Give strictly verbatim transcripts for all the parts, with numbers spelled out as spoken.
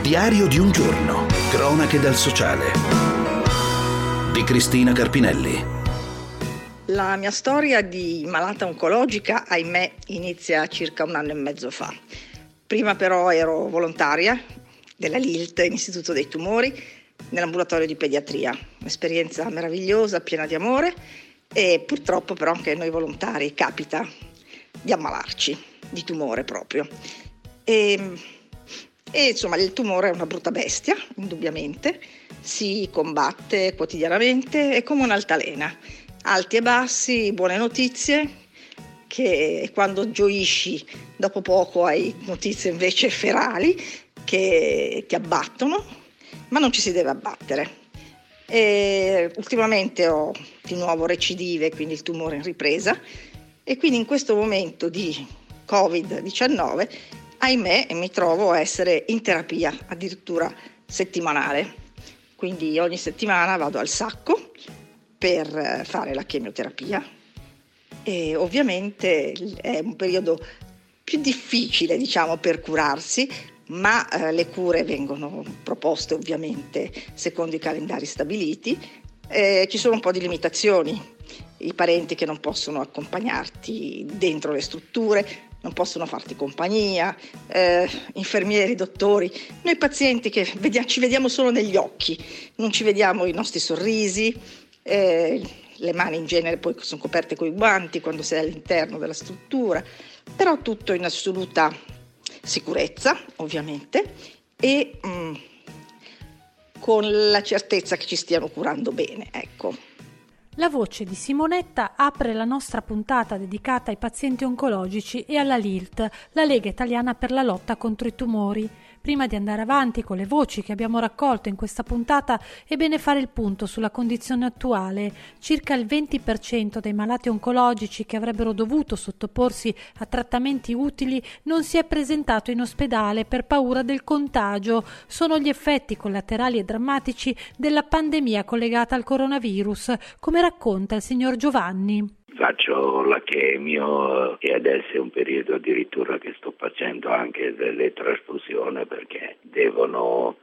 Diario di un giorno. Cronache dal sociale. Di Cristina Carpinelli. La mia storia di malata oncologica, ahimè, inizia circa un anno e mezzo fa. Prima però ero volontaria della L I L T, Istituto dei Tumori, nell'ambulatorio di pediatria. Un'esperienza meravigliosa, piena di amore, e purtroppo però anche a noi volontari capita di ammalarci di tumore proprio. E, e insomma il tumore è una brutta bestia, indubbiamente, si combatte quotidianamente, è come un'altalena, alti e bassi, buone notizie, che quando gioisci dopo poco hai notizie invece ferali che ti abbattono, ma non ci si deve abbattere. E ultimamente ho di nuovo recidive, quindi il tumore in ripresa, e quindi in questo momento di covid diciannove, ahimè, mi trovo a essere in terapia addirittura settimanale. Quindi ogni settimana vado al Sacco per fare la chemioterapia e ovviamente è un periodo più difficile, diciamo, per curarsi, ma eh, le cure vengono proposte ovviamente secondo i calendari stabiliti. Eh, ci sono un po' di limitazioni, i parenti che non possono accompagnarti dentro le strutture, non possono farti compagnia, eh, infermieri, dottori, noi pazienti che vediamo, ci vediamo solo negli occhi, non ci vediamo i nostri sorrisi, eh, le mani in genere poi sono coperte coi guanti quando sei all'interno della struttura, però tutto in assoluta sicurezza ovviamente e mh, con la certezza che ci stiano curando bene, ecco. La voce di Simonetta apre la nostra puntata dedicata ai pazienti oncologici e alla L I L T, la Lega Italiana per la lotta contro i tumori. Prima di andare avanti con le voci che abbiamo raccolto in questa puntata, è bene fare il punto sulla condizione attuale. Circa il venti per cento dei malati oncologici che avrebbero dovuto sottoporsi a trattamenti utili non si è presentato in ospedale per paura del contagio. Sono gli effetti collaterali e drammatici della pandemia collegata al coronavirus, come racconta il signor Giovanni. Faccio la chemio e adesso è un periodo addirittura che sto facendo anche delle trasfusioni perché devono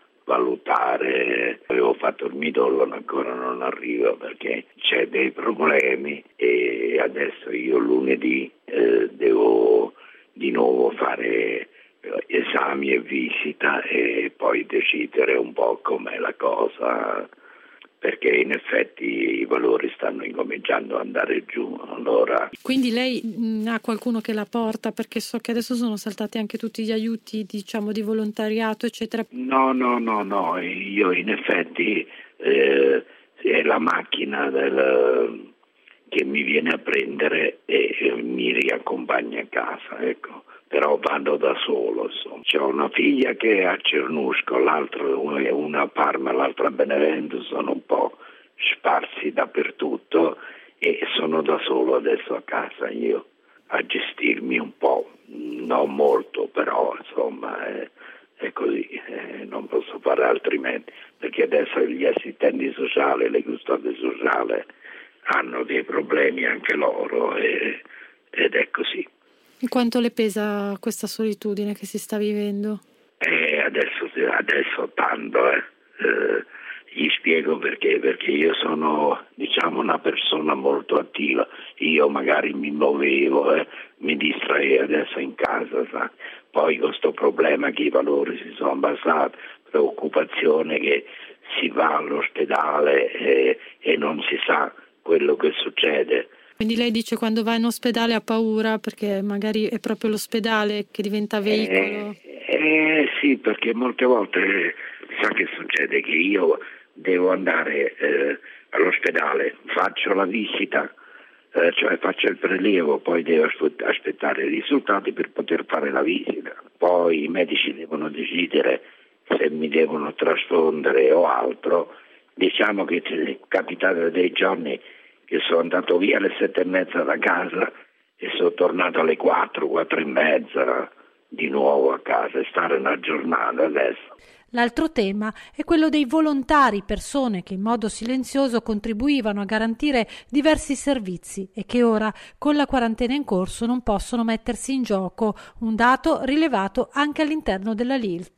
valutare. Avevo fatto il midollo ma ancora non arriva perché c'è dei problemi e adesso io lunedì eh, devo di nuovo fare esami e visita e poi decidere un po' com'è la cosa, perché in effetti i valori stanno incominciando ad andare giù. Allora, quindi lei mh, ha qualcuno che la porta, perché so che adesso sono saltati anche tutti gli aiuti, diciamo, di volontariato, eccetera. No, no, no, no, io in effetti eh, è la macchina del, che mi viene a prendere e, e mi riaccompagna a casa, ecco. Però vado da solo, insomma. C'ho una figlia che è a Cernusco, l'altra è una a Parma, l'altra a Benevento, sono un po' sparsi dappertutto e sono da solo adesso a casa io a gestirmi un po', non molto, però insomma è, è così, eh, non posso fare altrimenti, perché adesso gli assistenti sociali, le custodie sociali hanno dei problemi anche loro e, ed è così. Quanto le pesa questa solitudine che si sta vivendo? Eh, adesso, adesso tanto, eh. Eh, gli spiego perché, perché io sono, diciamo, una persona molto attiva, io magari mi muovevo, eh, mi distraevo adesso in casa, sa? Poi con questo problema che i valori si sono abbassati, preoccupazione che si va all'ospedale eh, e non si sa quello che succede. Quindi lei dice quando va in ospedale ha paura perché magari è proprio l'ospedale che diventa veicolo? Eh, eh, sì, perché molte volte sa che succede che io devo andare eh, all'ospedale, faccio la visita, eh, cioè faccio il prelievo, poi devo aspettare i risultati per poter fare la visita. Poi i medici devono decidere se mi devono trasfondere o altro. Diciamo che è capitato dei giorni che sono andato via alle sette e mezza da casa e sono tornato alle quattro, quattro e mezza di nuovo a casa e stare una giornata adesso. L'altro tema è quello dei volontari, persone che in modo silenzioso contribuivano a garantire diversi servizi e che ora, con la quarantena in corso, non possono mettersi in gioco, un dato rilevato anche all'interno della L I L T.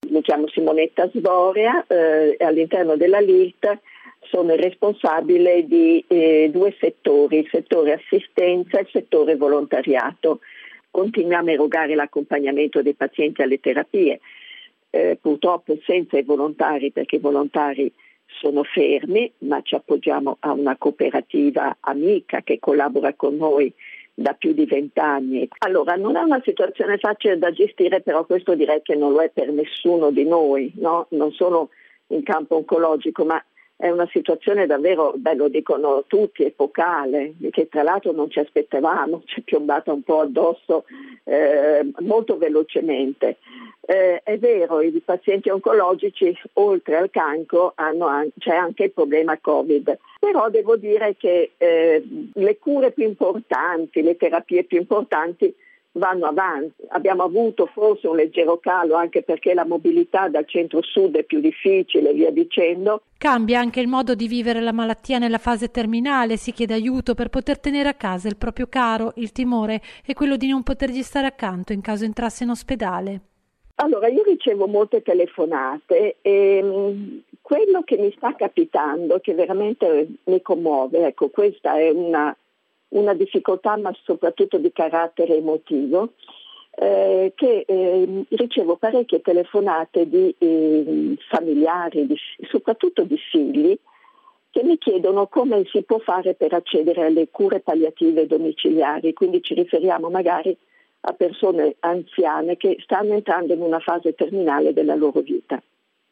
Mi chiamo Simonetta Svoria, eh, all'interno della L I L T sono il responsabile di eh, due settori, il settore assistenza e il settore volontariato. Continuiamo a erogare l'accompagnamento dei pazienti alle terapie, eh, purtroppo senza i volontari, perché i volontari sono fermi, ma ci appoggiamo a una cooperativa amica che collabora con noi da più di vent'anni. Allora, non è una situazione facile da gestire, però questo direi che non lo è per nessuno di noi, no? Non solo in campo oncologico, ma è una situazione davvero, beh, lo dicono tutti, epocale, che tra l'altro non ci aspettavamo, ci è piombata un po' addosso eh, molto velocemente. Eh, è vero, i pazienti oncologici oltre al cancro hanno an- c'è anche il problema Covid, però devo dire che eh, le cure più importanti, le terapie più importanti vanno avanti. Abbiamo avuto forse un leggero calo anche perché la mobilità dal centro-sud è più difficile e via dicendo. Cambia anche il modo di vivere la malattia nella fase terminale, si chiede aiuto per poter tenere a casa il proprio caro. Il timore è quello di non potergli stare accanto in caso entrasse in ospedale. Allora, io ricevo molte telefonate e mh, quello che mi sta capitando, che veramente mi commuove, ecco, questa è una una difficoltà ma soprattutto di carattere emotivo, eh, che eh, ricevo parecchie telefonate di eh, familiari, di, soprattutto di figli, che mi chiedono come si può fare per accedere alle cure palliative domiciliari, quindi ci riferiamo magari a persone anziane che stanno entrando in una fase terminale della loro vita.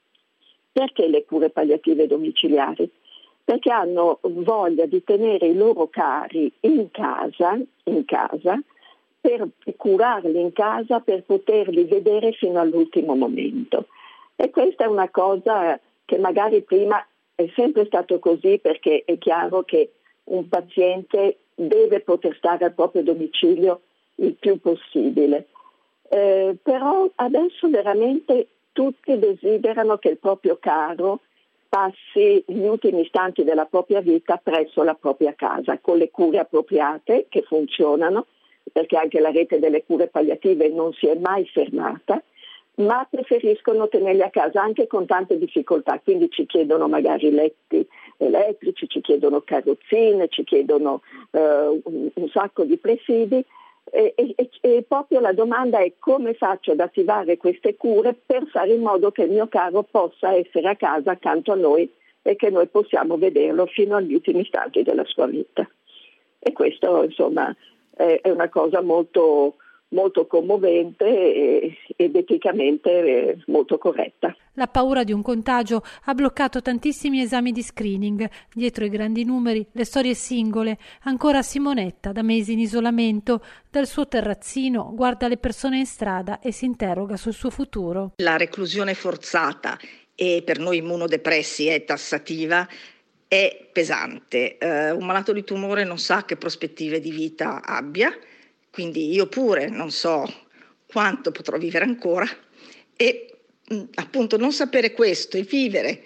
Perché le cure palliative domiciliari? Perché hanno voglia di tenere i loro cari in casa, in casa, per curarli in casa, per poterli vedere fino all'ultimo momento. E questa è una cosa che magari prima è sempre stato così, perché è chiaro che un paziente deve poter stare al proprio domicilio il più possibile. Eh, però adesso veramente tutti desiderano che il proprio caro passi gli ultimi istanti della propria vita presso la propria casa, con le cure appropriate che funzionano, perché anche la rete delle cure palliative non si è mai fermata, ma preferiscono tenerli a casa anche con tante difficoltà, quindi ci chiedono magari letti elettrici, ci chiedono carrozzine, ci chiedono eh, un, un sacco di presidi. E, e, e proprio la domanda è: come faccio ad attivare queste cure per fare in modo che il mio caro possa essere a casa accanto a noi e che noi possiamo vederlo fino agli ultimi istanti della sua vita. E questo insomma è, è una cosa molto molto commovente e, ed eticamente molto corretta. La paura di un contagio ha bloccato tantissimi esami di screening. Dietro i grandi numeri, le storie singole. Ancora Simonetta, da mesi in isolamento, dal suo terrazzino guarda le persone in strada e si interroga sul suo futuro. La reclusione forzata e per noi immunodepressi è tassativa, è pesante. Uh, un malato di tumore non sa che prospettive di vita abbia, quindi io pure non so quanto potrò vivere ancora e mh, appunto non sapere questo e vivere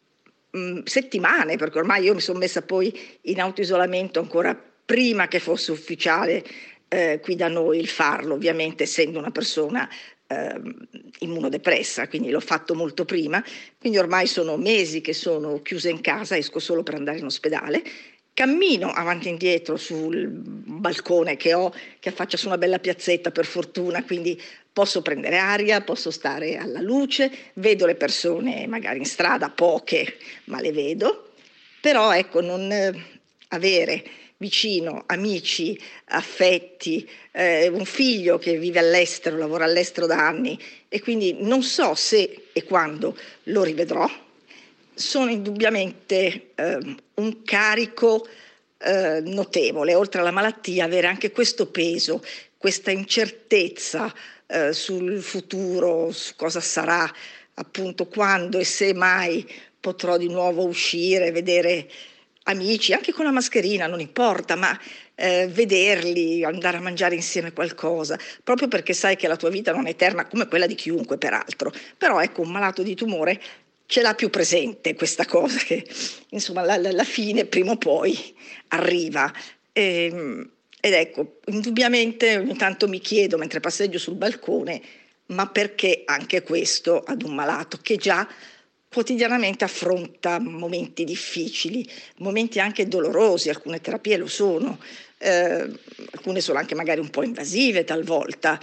mh, settimane, perché ormai io mi sono messa poi in autoisolamento ancora prima che fosse ufficiale eh, qui da noi il farlo, ovviamente essendo una persona eh, immunodepressa, quindi l'ho fatto molto prima, quindi ormai sono mesi che sono chiusa in casa, esco solo per andare in ospedale. Cammino avanti e indietro sul balcone che ho, che affaccia su una bella piazzetta per fortuna, quindi posso prendere aria, posso stare alla luce, vedo le persone magari in strada, poche, ma le vedo, però ecco non eh, avere vicino amici, affetti, eh, un figlio che vive all'estero, lavora all'estero da anni e quindi non so se e quando lo rivedrò. Sono indubbiamente eh, un carico eh, notevole, oltre alla malattia, avere anche questo peso, questa incertezza eh, sul futuro, su cosa sarà, appunto quando e se mai potrò di nuovo uscire, vedere amici, anche con la mascherina, non importa, ma eh, vederli, andare a mangiare insieme qualcosa, proprio perché sai che la tua vita non è eterna come quella di chiunque peraltro, però ecco un malato di tumore ce l'ha più presente questa cosa che insomma la, la, la fine prima o poi arriva e, ed ecco indubbiamente ogni tanto mi chiedo mentre passeggio sul balcone ma perché anche questo ad un malato che già quotidianamente affronta momenti difficili, momenti anche dolorosi, alcune terapie lo sono, eh, alcune sono anche magari un po' invasive talvolta.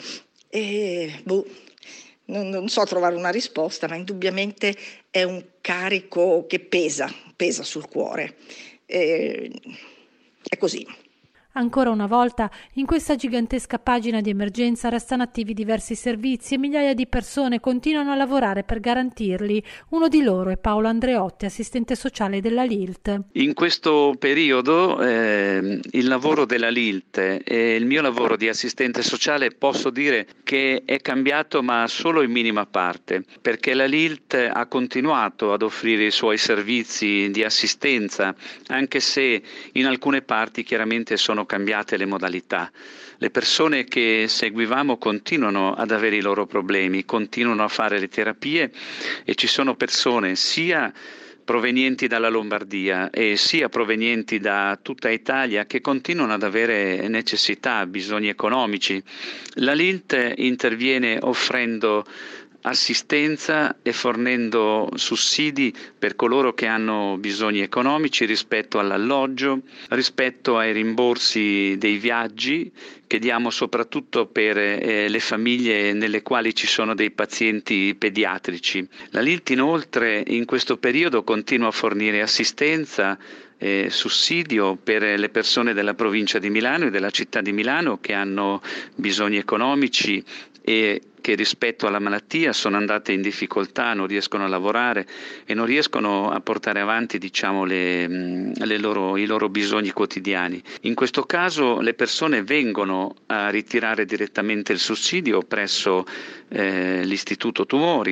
E, boh, non, non so trovare una risposta, ma indubbiamente è un carico che pesa, pesa sul cuore. E, è così. Ancora una volta, in questa gigantesca pagina di emergenza restano attivi diversi servizi e migliaia di persone continuano a lavorare per garantirli. Uno di loro è Paolo Andreotti, assistente sociale della L I L T. In questo periodo eh, il lavoro della L I L T e il mio lavoro di assistente sociale posso dire che è cambiato, ma solo in minima parte, perché la L I L T ha continuato ad offrire i suoi servizi di assistenza, anche se in alcune parti chiaramente sono cambiate le modalità. Le persone che seguivamo continuano ad avere i loro problemi, continuano a fare le terapie e ci sono persone sia provenienti dalla Lombardia e sia provenienti da tutta Italia che continuano ad avere necessità, bisogni economici. La L I L T interviene offrendo assistenza e fornendo sussidi per coloro che hanno bisogni economici rispetto all'alloggio, rispetto ai rimborsi dei viaggi che diamo soprattutto per eh, le famiglie nelle quali ci sono dei pazienti pediatrici. La L I L T inoltre in questo periodo continua a fornire assistenza e sussidio per le persone della provincia di Milano e della città di Milano che hanno bisogni economici e che rispetto alla malattia sono andate in difficoltà, non riescono a lavorare e non riescono a portare avanti, diciamo, le, le loro, i loro bisogni quotidiani. In questo caso le persone vengono a ritirare direttamente il sussidio presso eh, l'Istituto Tumori.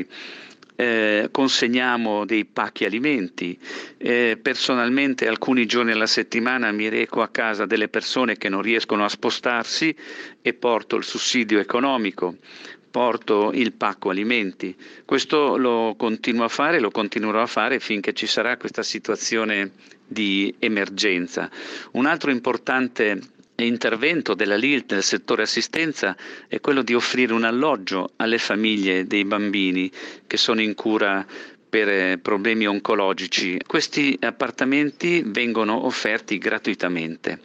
Eh, consegniamo dei pacchi alimenti, eh, personalmente alcuni giorni alla settimana mi reco a casa delle persone che non riescono a spostarsi e porto il sussidio economico, porto il pacco alimenti. Questo lo continuo a fare, lo continuerò a fare finché ci sarà questa situazione di emergenza. Un altro importante intervento della L I L T nel settore assistenza è quello di offrire un alloggio alle famiglie dei bambini che sono in cura per problemi oncologici. Questi appartamenti vengono offerti gratuitamente.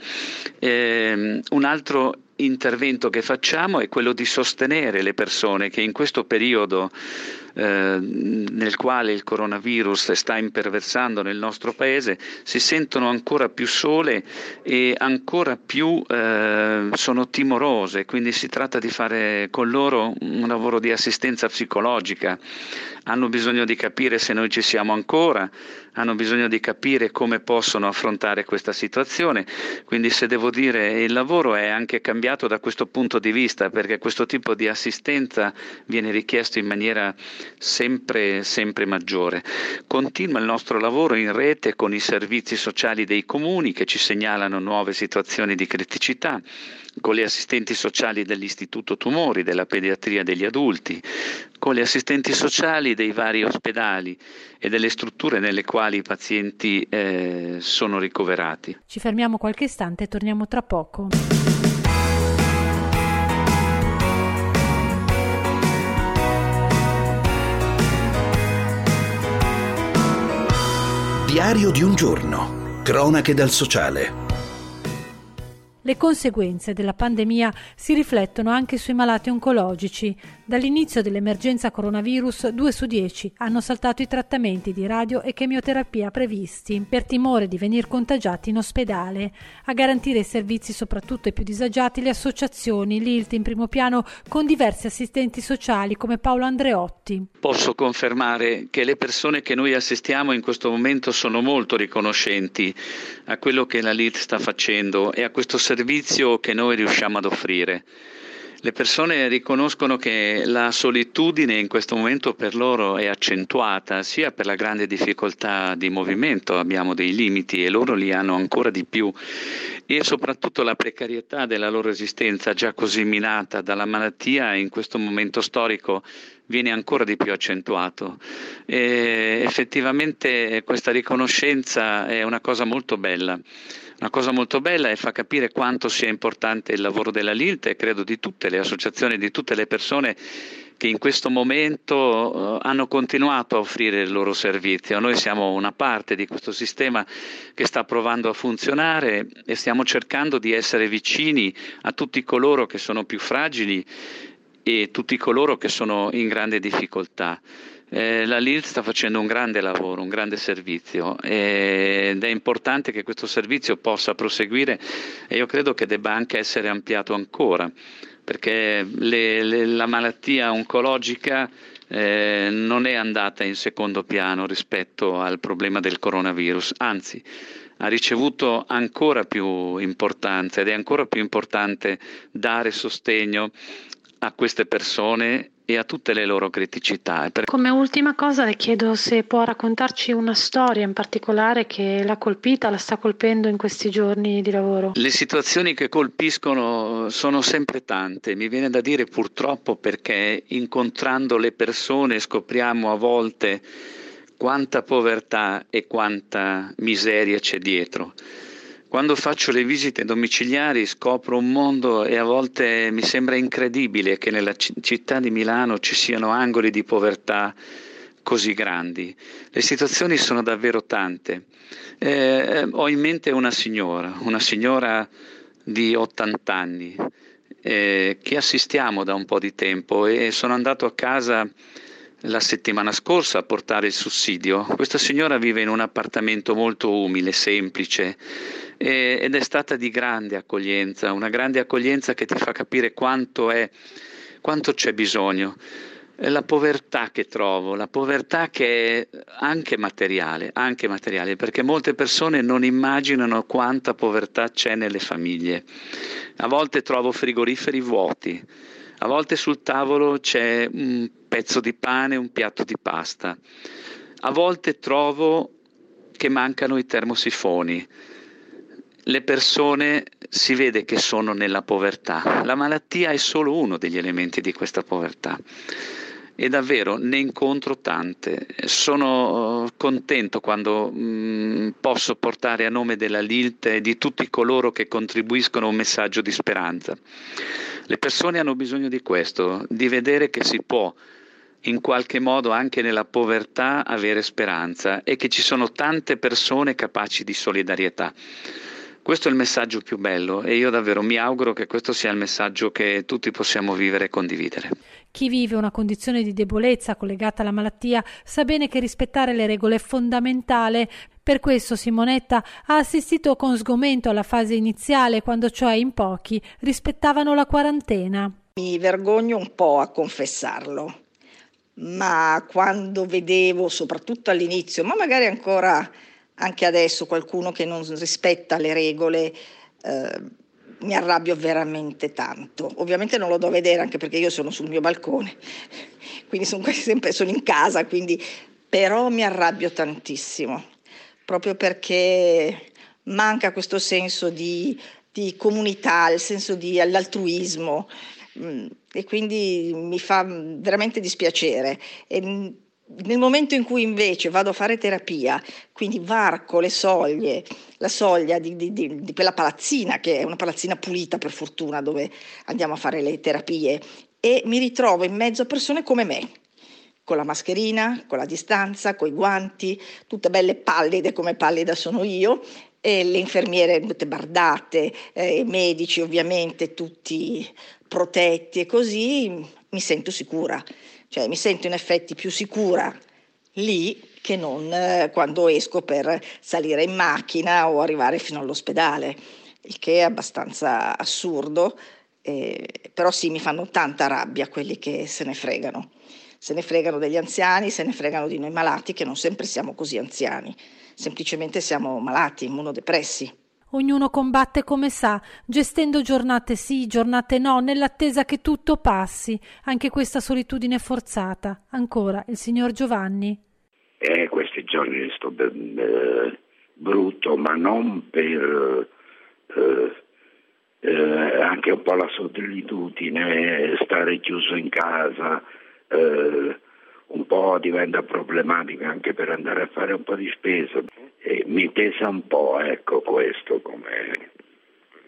Eh, un altro intervento che facciamo è quello di sostenere le persone che in questo periodo eh, nel quale il coronavirus sta imperversando nel nostro paese si sentono ancora più sole e ancora più eh, sono timorose, quindi si tratta di fare con loro un lavoro di assistenza psicologica. Hanno bisogno di capire se noi ci siamo ancora, hanno bisogno di capire come possono affrontare questa situazione, quindi se devo dire il lavoro è anche cambiato da questo punto di vista, perché questo tipo di assistenza viene richiesto in maniera sempre, sempre maggiore. Continua il nostro lavoro in rete con i servizi sociali dei comuni che ci segnalano nuove situazioni di criticità, con le assistenti sociali dell'Istituto Tumori, della pediatria degli adulti, con le assistenti sociali dei vari ospedali e delle strutture nelle quali i pazienti eh, sono ricoverati. Ci fermiamo qualche istante e torniamo tra poco. Diario di un giorno. Cronache dal sociale. Le conseguenze della pandemia si riflettono anche sui malati oncologici. Dall'inizio dell'emergenza coronavirus, due su dieci hanno saltato i trattamenti di radio e chemioterapia previsti per timore di venir contagiati in ospedale. A garantire i servizi soprattutto ai più disagiati le associazioni, l'I L T in primo piano con diversi assistenti sociali come Paolo Andreotti. Posso confermare che le persone che noi assistiamo in questo momento sono molto riconoscenti a quello che la L I L T sta facendo e a questo servizio che noi riusciamo ad offrire. Le persone riconoscono che la solitudine in questo momento per loro è accentuata, sia per la grande difficoltà di movimento, abbiamo dei limiti e loro li hanno ancora di più, e soprattutto la precarietà della loro esistenza già così minata dalla malattia in questo momento storico viene ancora di più accentuato. E effettivamente questa riconoscenza è una cosa molto bella. Una cosa molto bella e fa capire quanto sia importante il lavoro della L I L T e credo di tutte le associazioni, di tutte le persone che in questo momento eh, hanno continuato a offrire il loro servizio. Noi siamo una parte di questo sistema che sta provando a funzionare e stiamo cercando di essere vicini a tutti coloro che sono più fragili e tutti coloro che sono in grande difficoltà. Eh, la L I L T sta facendo un grande lavoro, un grande servizio ed è importante che questo servizio possa proseguire e io credo che debba anche essere ampliato ancora, perché le, le, la malattia oncologica eh, non è andata in secondo piano rispetto al problema del coronavirus, anzi ha ricevuto ancora più importanza ed è ancora più importante dare sostegno a queste persone e a tutte le loro criticità. Come ultima cosa le chiedo se può raccontarci una storia in particolare che l'ha colpita, la sta colpendo in questi giorni di lavoro. Le situazioni che colpiscono sono sempre tante, mi viene da dire purtroppo, perché incontrando le persone scopriamo a volte quanta povertà e quanta miseria c'è dietro. Quando faccio le visite domiciliari scopro un mondo e a volte mi sembra incredibile che nella c- città di Milano ci siano angoli di povertà così grandi. Le situazioni sono davvero tante. Eh, ho in mente una signora, una signora di ottanta anni eh, che assistiamo da un po' di tempo e sono andato a casa la settimana scorsa a portare il sussidio. Questa signora vive in un appartamento molto umile, semplice, eh, ed è stata di grande accoglienza, una grande accoglienza che ti fa capire quanto è, quanto c'è bisogno. È la povertà che trovo, la povertà che è anche materiale, anche materiale, perché molte persone non immaginano quanta povertà c'è nelle famiglie. A volte trovo frigoriferi vuoti. A volte sul tavolo c'è un pezzo di pane, un piatto di pasta. A volte trovo che mancano i termosifoni. Le persone si vede che sono nella povertà. La malattia è solo uno degli elementi di questa povertà. E davvero ne incontro tante. Sono contento quando mh, posso portare a nome della L I L T e di tutti coloro che contribuiscono un messaggio di speranza. Le persone hanno bisogno di questo, di vedere che si può in qualche modo anche nella povertà avere speranza e che ci sono tante persone capaci di solidarietà. Questo è il messaggio più bello e io davvero mi auguro che questo sia il messaggio che tutti possiamo vivere e condividere. Chi vive una condizione di debolezza collegata alla malattia sa bene che rispettare le regole è fondamentale. Per questo Simonetta ha assistito con sgomento alla fase iniziale, quando cioè in pochi rispettavano la quarantena. Mi vergogno un po' a confessarlo, ma quando vedevo, soprattutto all'inizio, ma magari ancora anche adesso, qualcuno che non rispetta le regole, eh, mi arrabbio veramente tanto. Ovviamente non lo do vedere, anche perché io sono sul mio balcone, quindi sono quasi sempre sono in casa, quindi però mi arrabbio tantissimo, proprio perché manca questo senso di, di comunità, il senso di all'altruismo, mh, e quindi mi fa veramente dispiacere. E, nel momento in cui invece vado a fare terapia, quindi varco le soglie, la soglia di, di, di, di quella palazzina, che è una palazzina pulita per fortuna, dove andiamo a fare le terapie, e mi ritrovo in mezzo a persone come me, con la mascherina, con la distanza, con i guanti, tutte belle pallide come pallida sono io, e le infermiere tutte bardate, eh, i medici ovviamente tutti protetti, e così mi sento sicura. Cioè mi sento in effetti più sicura lì che non eh, quando esco per salire in macchina o arrivare fino all'ospedale, il che è abbastanza assurdo, eh, però sì, mi fanno tanta rabbia quelli che se ne fregano. Se ne fregano degli anziani, se ne fregano di noi malati, che non sempre siamo così anziani, semplicemente siamo malati, immunodepressi. Ognuno combatte come sa, gestendo giornate sì, giornate no, nell'attesa che tutto passi. Anche questa solitudine forzata. Ancora il signor Giovanni. Eh, questi giorni sto ben, eh, brutto, ma non per eh, eh, anche un po' la solitudine, stare chiuso in casa, eh, un po' diventa problematico anche per andare a fare un po' di spesa. E mi pesa un po', ecco, questo come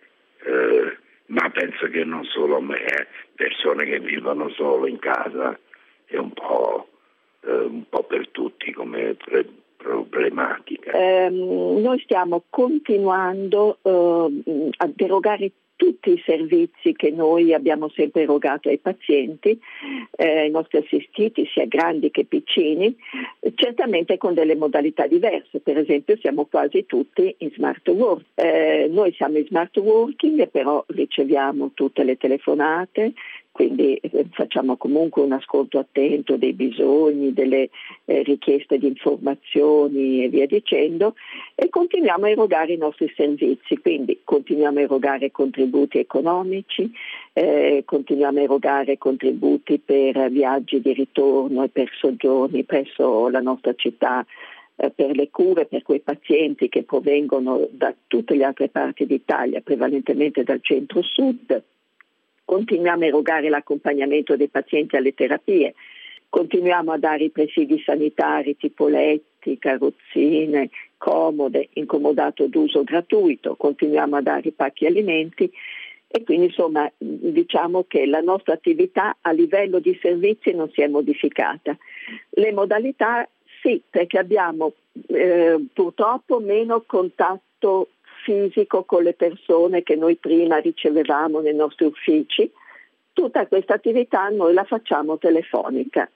eh, ma penso che non solo me, eh, persone che vivono solo in casa è un po', eh, un po' per tutti come pre- problematica. Eh, noi stiamo continuando eh, a derogare tutti i servizi che noi abbiamo sempre erogato ai pazienti, eh, ai nostri assistiti, sia grandi che piccini, certamente con delle modalità diverse. Per esempio siamo quasi tutti in smart work. Eh, noi siamo in smart working, però riceviamo tutte le telefonate, quindi facciamo comunque un ascolto attento dei bisogni, delle eh, richieste di informazioni e via dicendo, e continuiamo a erogare i nostri servizi, quindi continuiamo a erogare contributi economici, eh, continuiamo a erogare contributi per viaggi di ritorno e per soggiorni presso la nostra città, eh, per le cure per quei pazienti che provengono da tutte le altre parti d'Italia, prevalentemente dal centro-sud. Continuiamo a erogare l'accompagnamento dei pazienti alle terapie, continuiamo a dare i presidi sanitari tipo letti, carrozzine, comode, incomodato d'uso gratuito, continuiamo a dare i pacchi alimenti e quindi insomma diciamo che la nostra attività a livello di servizi non si è modificata. Le modalità sì, perché abbiamo eh, purtroppo meno contatto fisico con le persone che noi prima ricevevamo nei nostri uffici. Tutta questa attività noi la facciamo telefonica,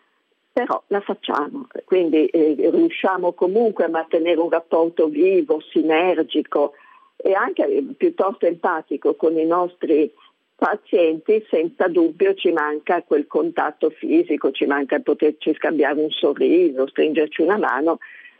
però la facciamo, quindi eh, riusciamo comunque a mantenere un rapporto vivo, sinergico e anche piuttosto empatico con i nostri pazienti. Senza dubbio ci manca quel contatto fisico, ci manca poterci scambiare un sorriso, stringerci una mano,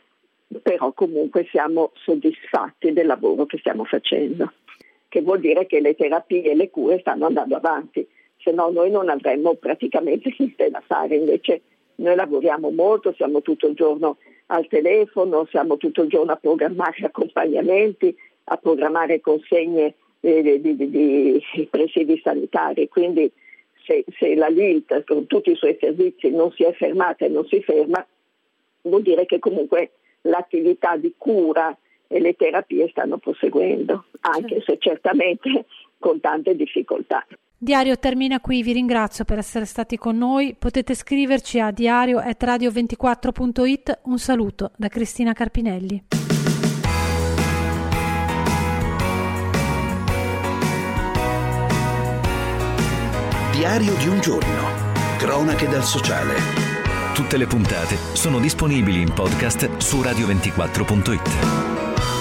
però comunque siamo soddisfatti del lavoro che stiamo facendo, che vuol dire che le terapie e le cure stanno andando avanti, se no noi non avremmo praticamente niente da fare. Invece noi lavoriamo molto, siamo tutto il giorno al telefono, siamo tutto il giorno a programmare accompagnamenti, a programmare consegne di, di, di, di presidi sanitari, quindi se, se la L I L T con tutti i suoi servizi non si è fermata e non si ferma, vuol dire che comunque l'attività di cura e le terapie stanno proseguendo, anche se certamente con tante difficoltà. Diario termina qui, vi ringrazio per essere stati con noi. Potete scriverci a diario chiocciola radio ventiquattro punto it. Un saluto da Cristina Carpinelli. Diario di un giorno. Cronache dal sociale. Tutte le puntate sono disponibili in podcast su radio ventiquattro punto it.